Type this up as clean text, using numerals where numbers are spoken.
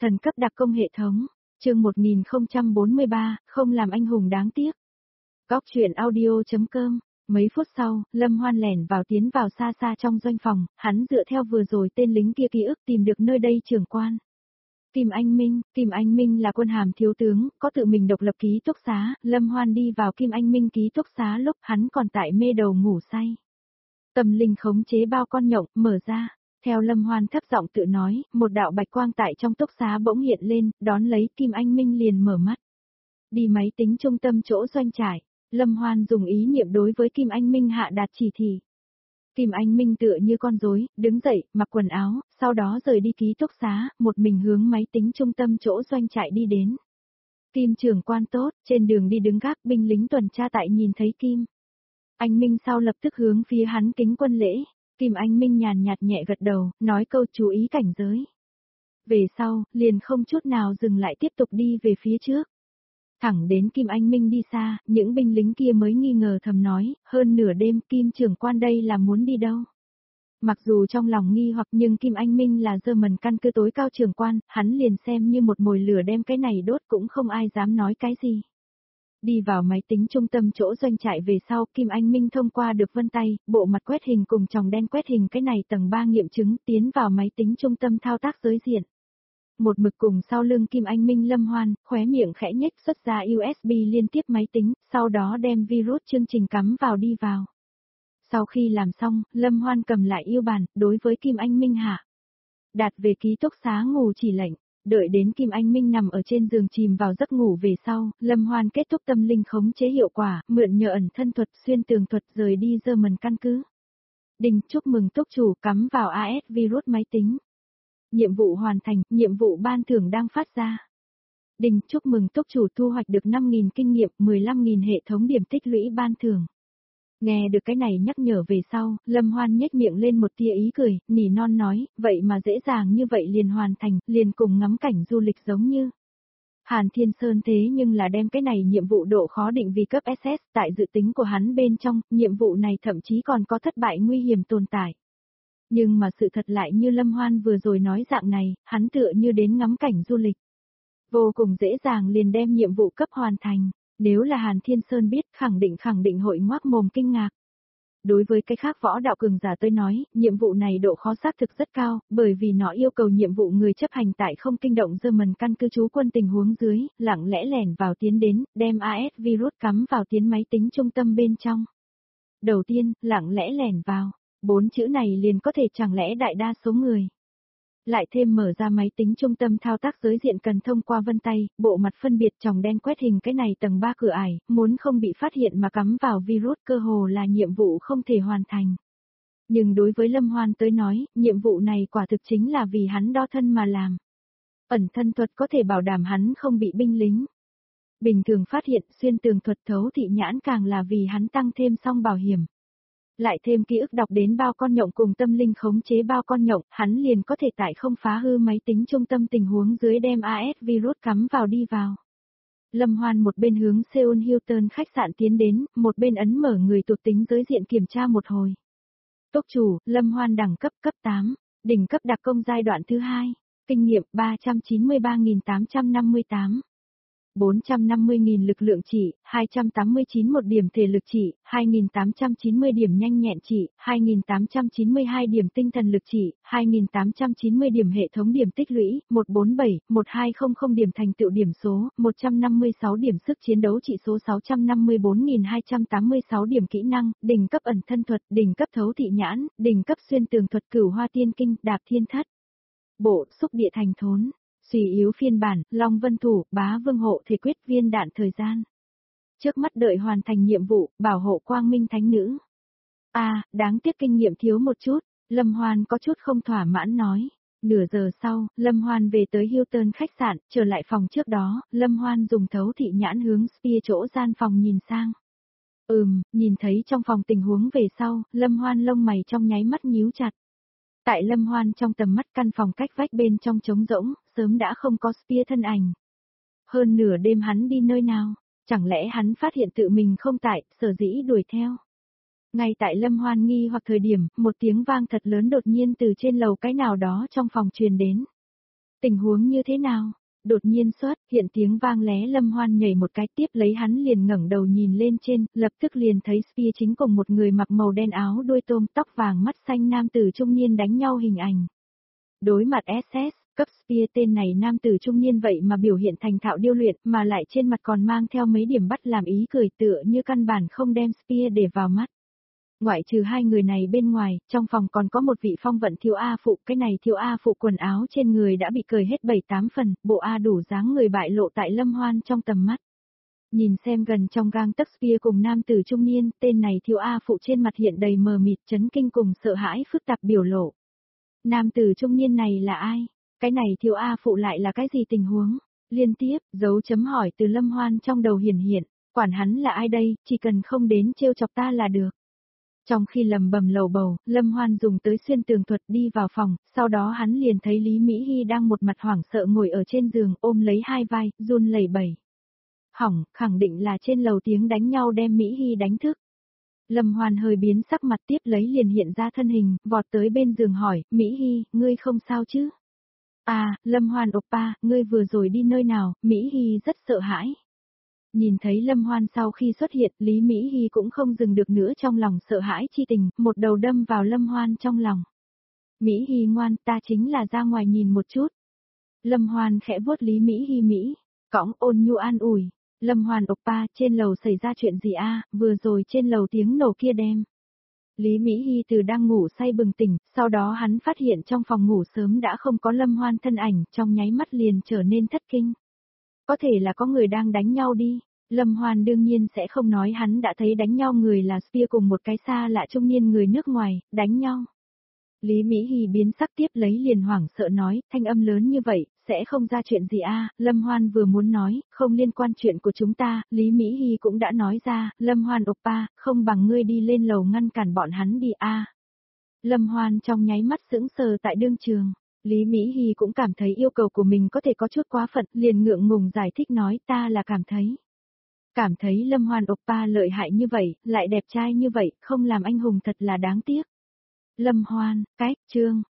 Thần cấp đặc công hệ thống, chương 1043, không làm anh hùng đáng tiếc. Góc truyện audio.com. Mấy phút sau, Lâm Hoan lẻn tiến vào xa xa trong doanh phòng, hắn dựa theo vừa rồi tên lính kia ký ức tìm được nơi đây trưởng quan. Kim Anh Minh là quân hàm thiếu tướng, có tự mình độc lập ký túc xá, Lâm Hoan đi vào Kim Anh Minh ký túc xá lúc hắn còn tại mê đầu ngủ say. Tâm linh khống chế bao con nhộng, mở ra. Theo Lâm Hoan thấp giọng tự nói, một đạo bạch quang tại trong túc xá bỗng hiện lên, đón lấy Kim Anh Minh liền mở mắt. Đi máy tính trung tâm chỗ doanh trại, Lâm Hoan dùng ý niệm đối với Kim Anh Minh hạ đạt chỉ thị. Kim Anh Minh tựa như con rối, đứng dậy, mặc quần áo, sau đó rời đi ký túc xá, một mình hướng máy tính trung tâm chỗ doanh trại đi đến. Kim trưởng quan tốt, trên đường đi đứng gác binh lính tuần tra tại nhìn thấy Kim Anh Minh sau lập tức hướng phía hắn kính quân lễ. Kim Anh Minh nhàn nhạt nhẹ gật đầu, nói câu chú ý cảnh giới. Về sau, liền không chút nào dừng lại tiếp tục đi về phía trước. Thẳng đến Kim Anh Minh đi xa, những binh lính kia mới nghi ngờ thầm nói, hơn nửa đêm Kim trưởng quan đây là muốn đi đâu. Mặc dù trong lòng nghi hoặc nhưng Kim Anh Minh là German căn cứ tối cao trưởng quan, hắn liền xem như một mồi lửa đem cái này đốt cũng không ai dám nói cái gì. Đi vào máy tính trung tâm chỗ doanh trại về sau, Kim Anh Minh thông qua được vân tay, bộ mặt quét hình cùng tròng đen quét hình cái này tầng 3 nghiệm chứng tiến vào máy tính trung tâm thao tác giới diện. Một mực cùng sau lưng Kim Anh Minh Lâm Hoan, khóe miệng khẽ nhếch xuất ra USB liên tiếp máy tính, sau đó đem virus chương trình cắm vào đi vào. Sau khi làm xong, Lâm Hoan cầm lại yêu bàn, đối với Kim Anh Minh hạ đạt về ký túc xá ngủ chỉ lệnh. Đợi đến Kim Anh Minh nằm ở trên giường chìm vào giấc ngủ về sau, Lâm Hoan kết thúc tâm linh khống chế hiệu quả, mượn nhờ ẩn thân thuật xuyên tường thuật rời đi German căn cứ. Đình chúc mừng túc chủ cắm vào AS virus máy tính. Nhiệm vụ hoàn thành, nhiệm vụ ban thưởng đang phát ra. Đình chúc mừng túc chủ thu hoạch được 5.000 kinh nghiệm, 15.000 hệ thống điểm tích lũy ban thưởng. Nghe được cái này nhắc nhở về sau, Lâm Hoan nhếch miệng lên một tia ý cười, nỉ non nói, vậy mà dễ dàng như vậy liền hoàn thành, liền cùng ngắm cảnh du lịch giống như. Hàn Thiên Sơn thế nhưng là đem cái này nhiệm vụ độ khó định vì cấp SS, tại dự tính của hắn bên trong, nhiệm vụ này thậm chí còn có thất bại nguy hiểm tồn tại. Nhưng mà sự thật lại như Lâm Hoan vừa rồi nói dạng này, hắn tựa như đến ngắm cảnh du lịch. Vô cùng dễ dàng liền đem nhiệm vụ cấp hoàn thành. Nếu là Hàn Thiên Sơn biết khẳng định hội ngoác mồm kinh ngạc. Đối với cái khác võ đạo cường giả tôi nói, nhiệm vụ này độ khó xác thực rất cao, bởi vì nó yêu cầu nhiệm vụ người chấp hành tại không kinh động German căn cứ trú quân tình huống dưới, lặng lẽ lẻn vào tiến đến, đem AS virus cắm vào tiến máy tính trung tâm bên trong. Đầu tiên, lặng lẽ lẻn vào, 4 chữ này liền có thể chẳng lẽ đại đa số người. Lại thêm mở ra máy tính trung tâm thao tác giới diện cần thông qua vân tay, bộ mặt phân biệt tròng đen quét hình cái này tầng 3 cửa ải, muốn không bị phát hiện mà cắm vào virus cơ hồ là nhiệm vụ không thể hoàn thành. Nhưng đối với Lâm Hoan tới nói, nhiệm vụ này quả thực chính là vì hắn đo thân mà làm. Ẩn thân thuật có thể bảo đảm hắn không bị binh lính bình thường phát hiện, xuyên tường thuật thấu thị nhãn càng là vì hắn tăng thêm song bảo hiểm. Lại thêm ký ức đọc đến bao con nhộng cùng tâm linh khống chế bao con nhộng, hắn liền có thể tại không phá hư máy tính trung tâm tình huống dưới đem AS virus cắm vào đi vào. Lâm Hoan một bên hướng Seoul Hilton khách sạn tiến đến, một bên ấn mở người thuộc tính giới diện kiểm tra một hồi. Túc chủ, Lâm Hoan đẳng cấp cấp 8, đỉnh cấp đặc công giai đoạn thứ 2, kinh nghiệm 393.858. 450.000 lực lượng trị, 289 một điểm thể lực trị, 2.890 điểm nhanh nhẹn trị, 2.892 điểm tinh thần lực trị, 2.890 điểm hệ thống điểm tích lũy, 147, 1200 điểm thành tựu điểm số, 156 điểm sức chiến đấu trị số 654.286 điểm kỹ năng, đỉnh cấp ẩn thân thuật, đỉnh cấp thấu thị nhãn, đỉnh cấp xuyên tường thuật cửu hoa tiên kinh, đạp thiên thất. Bộ, xúc địa thành thốn. Suy yếu phiên bản, Long Vân Thủ, Bá Vương Hộ thể quyết viên đạn thời gian. Trước mắt đợi hoàn thành nhiệm vụ, bảo hộ Quang Minh Thánh Nữ. Đáng tiếc kinh nghiệm thiếu một chút, Lâm Hoan có chút không thỏa mãn nói. Nửa giờ sau, Lâm Hoan về tới Hilton khách sạn, trở lại phòng trước đó, Lâm Hoan dùng thấu thị nhãn hướng Spear chỗ gian phòng nhìn sang. Nhìn thấy trong phòng tình huống về sau, Lâm Hoan lông mày trong nháy mắt nhíu chặt. Tại Lâm Hoan trong tầm mắt căn phòng cách vách bên trong trống rỗng, sớm đã không có Spear thân ảnh. Hơn nửa đêm hắn đi nơi nào, chẳng lẽ hắn phát hiện tự mình không tại, sở dĩ đuổi theo. Ngay tại Lâm Hoan nghi hoặc thời điểm, một tiếng vang thật lớn đột nhiên từ trên lầu cái nào đó trong phòng truyền đến. Tình huống như thế nào? Đột nhiên hiện tiếng vang lé Lâm Hoan nhảy một cái tiếp lấy hắn liền ngẩng đầu nhìn lên trên, lập tức liền thấy Spear chính cùng một người mặc màu đen áo đuôi tôm tóc vàng mắt xanh nam tử trung niên đánh nhau hình ảnh. Đối mặt SS, cấp Spear tên này nam tử trung niên vậy mà biểu hiện thành thạo điêu luyện mà lại trên mặt còn mang theo mấy điểm bắt làm ý cười tựa như căn bản không đem Spear để vào mắt. Ngoại trừ hai người này bên ngoài, trong phòng còn có một vị phong vận thiếu A phụ, cái này thiếu A phụ quần áo trên người đã bị cởi hết 7-8 phần, bộ A đủ dáng người bại lộ tại Lâm Hoan trong tầm mắt. Nhìn xem gần trong gang tấc Spear cùng nam tử trung niên, tên này thiếu A phụ trên mặt hiện đầy mờ mịt chấn kinh cùng sợ hãi phức tạp biểu lộ. Nam tử trung niên này là ai? Cái này thiếu A phụ lại là cái gì tình huống? Liên tiếp, dấu chấm hỏi từ Lâm Hoan trong đầu hiện, quản hắn là ai đây, chỉ cần không đến trêu chọc ta là được. Trong khi lầm bầm lầu bầu, Lâm Hoan dùng tới xuyên tường thuật đi vào phòng, sau đó hắn liền thấy Lý Mỹ Hy đang một mặt hoảng sợ ngồi ở trên giường ôm lấy hai vai, run lẩy bẩy. Hỏng, khẳng định là trên lầu tiếng đánh nhau đem Mỹ Hy đánh thức. Lâm Hoan hơi biến sắc mặt tiếp lấy liền hiện ra thân hình, vọt tới bên giường hỏi, Mỹ Hy, ngươi không sao chứ? À, Lâm Hoan oppa, ngươi vừa rồi đi nơi nào? Mỹ Hy rất sợ hãi. Nhìn thấy Lâm Hoan sau khi xuất hiện, Lý Mỹ Hy cũng không dừng được nữa trong lòng sợ hãi chi tình, một đầu đâm vào Lâm Hoan trong lòng. Mỹ Hy ngoan, ta chính là ra ngoài nhìn một chút. Lâm Hoan khẽ vuốt Lý Mỹ Hy cõng ôn nhu an ủi. Lâm Hoan oppa, trên lầu xảy ra chuyện gì a? Vừa rồi trên lầu tiếng nổ kia đem. Lý Mỹ Hy từ đang ngủ say bừng tỉnh, sau đó hắn phát hiện trong phòng ngủ sớm đã không có Lâm Hoan thân ảnh, trong nháy mắt liền trở nên thất kinh. Có thể là có người đang đánh nhau đi. Lâm Hoan đương nhiên sẽ không nói hắn đã thấy đánh nhau người là Spear cùng một cái xa lạ trung niên người nước ngoài, đánh nhau. Lý Mỹ Hy biến sắc tiếp lấy liền hoảng sợ nói, thanh âm lớn như vậy, sẽ không ra chuyện gì a? Lâm Hoan vừa muốn nói, không liên quan chuyện của chúng ta, Lý Mỹ Hy cũng đã nói ra, Lâm Hoan oppa, không bằng ngươi đi lên lầu ngăn cản bọn hắn đi a. Lâm Hoan trong nháy mắt sững sờ tại đương trường. Lý Mỹ Hy cũng cảm thấy yêu cầu của mình có thể có chút quá phận, liền ngượng ngùng giải thích nói ta là cảm thấy Lâm Hoan oppa lợi hại như vậy, lại đẹp trai như vậy, không làm anh hùng thật là đáng tiếc. Lâm Hoan, chương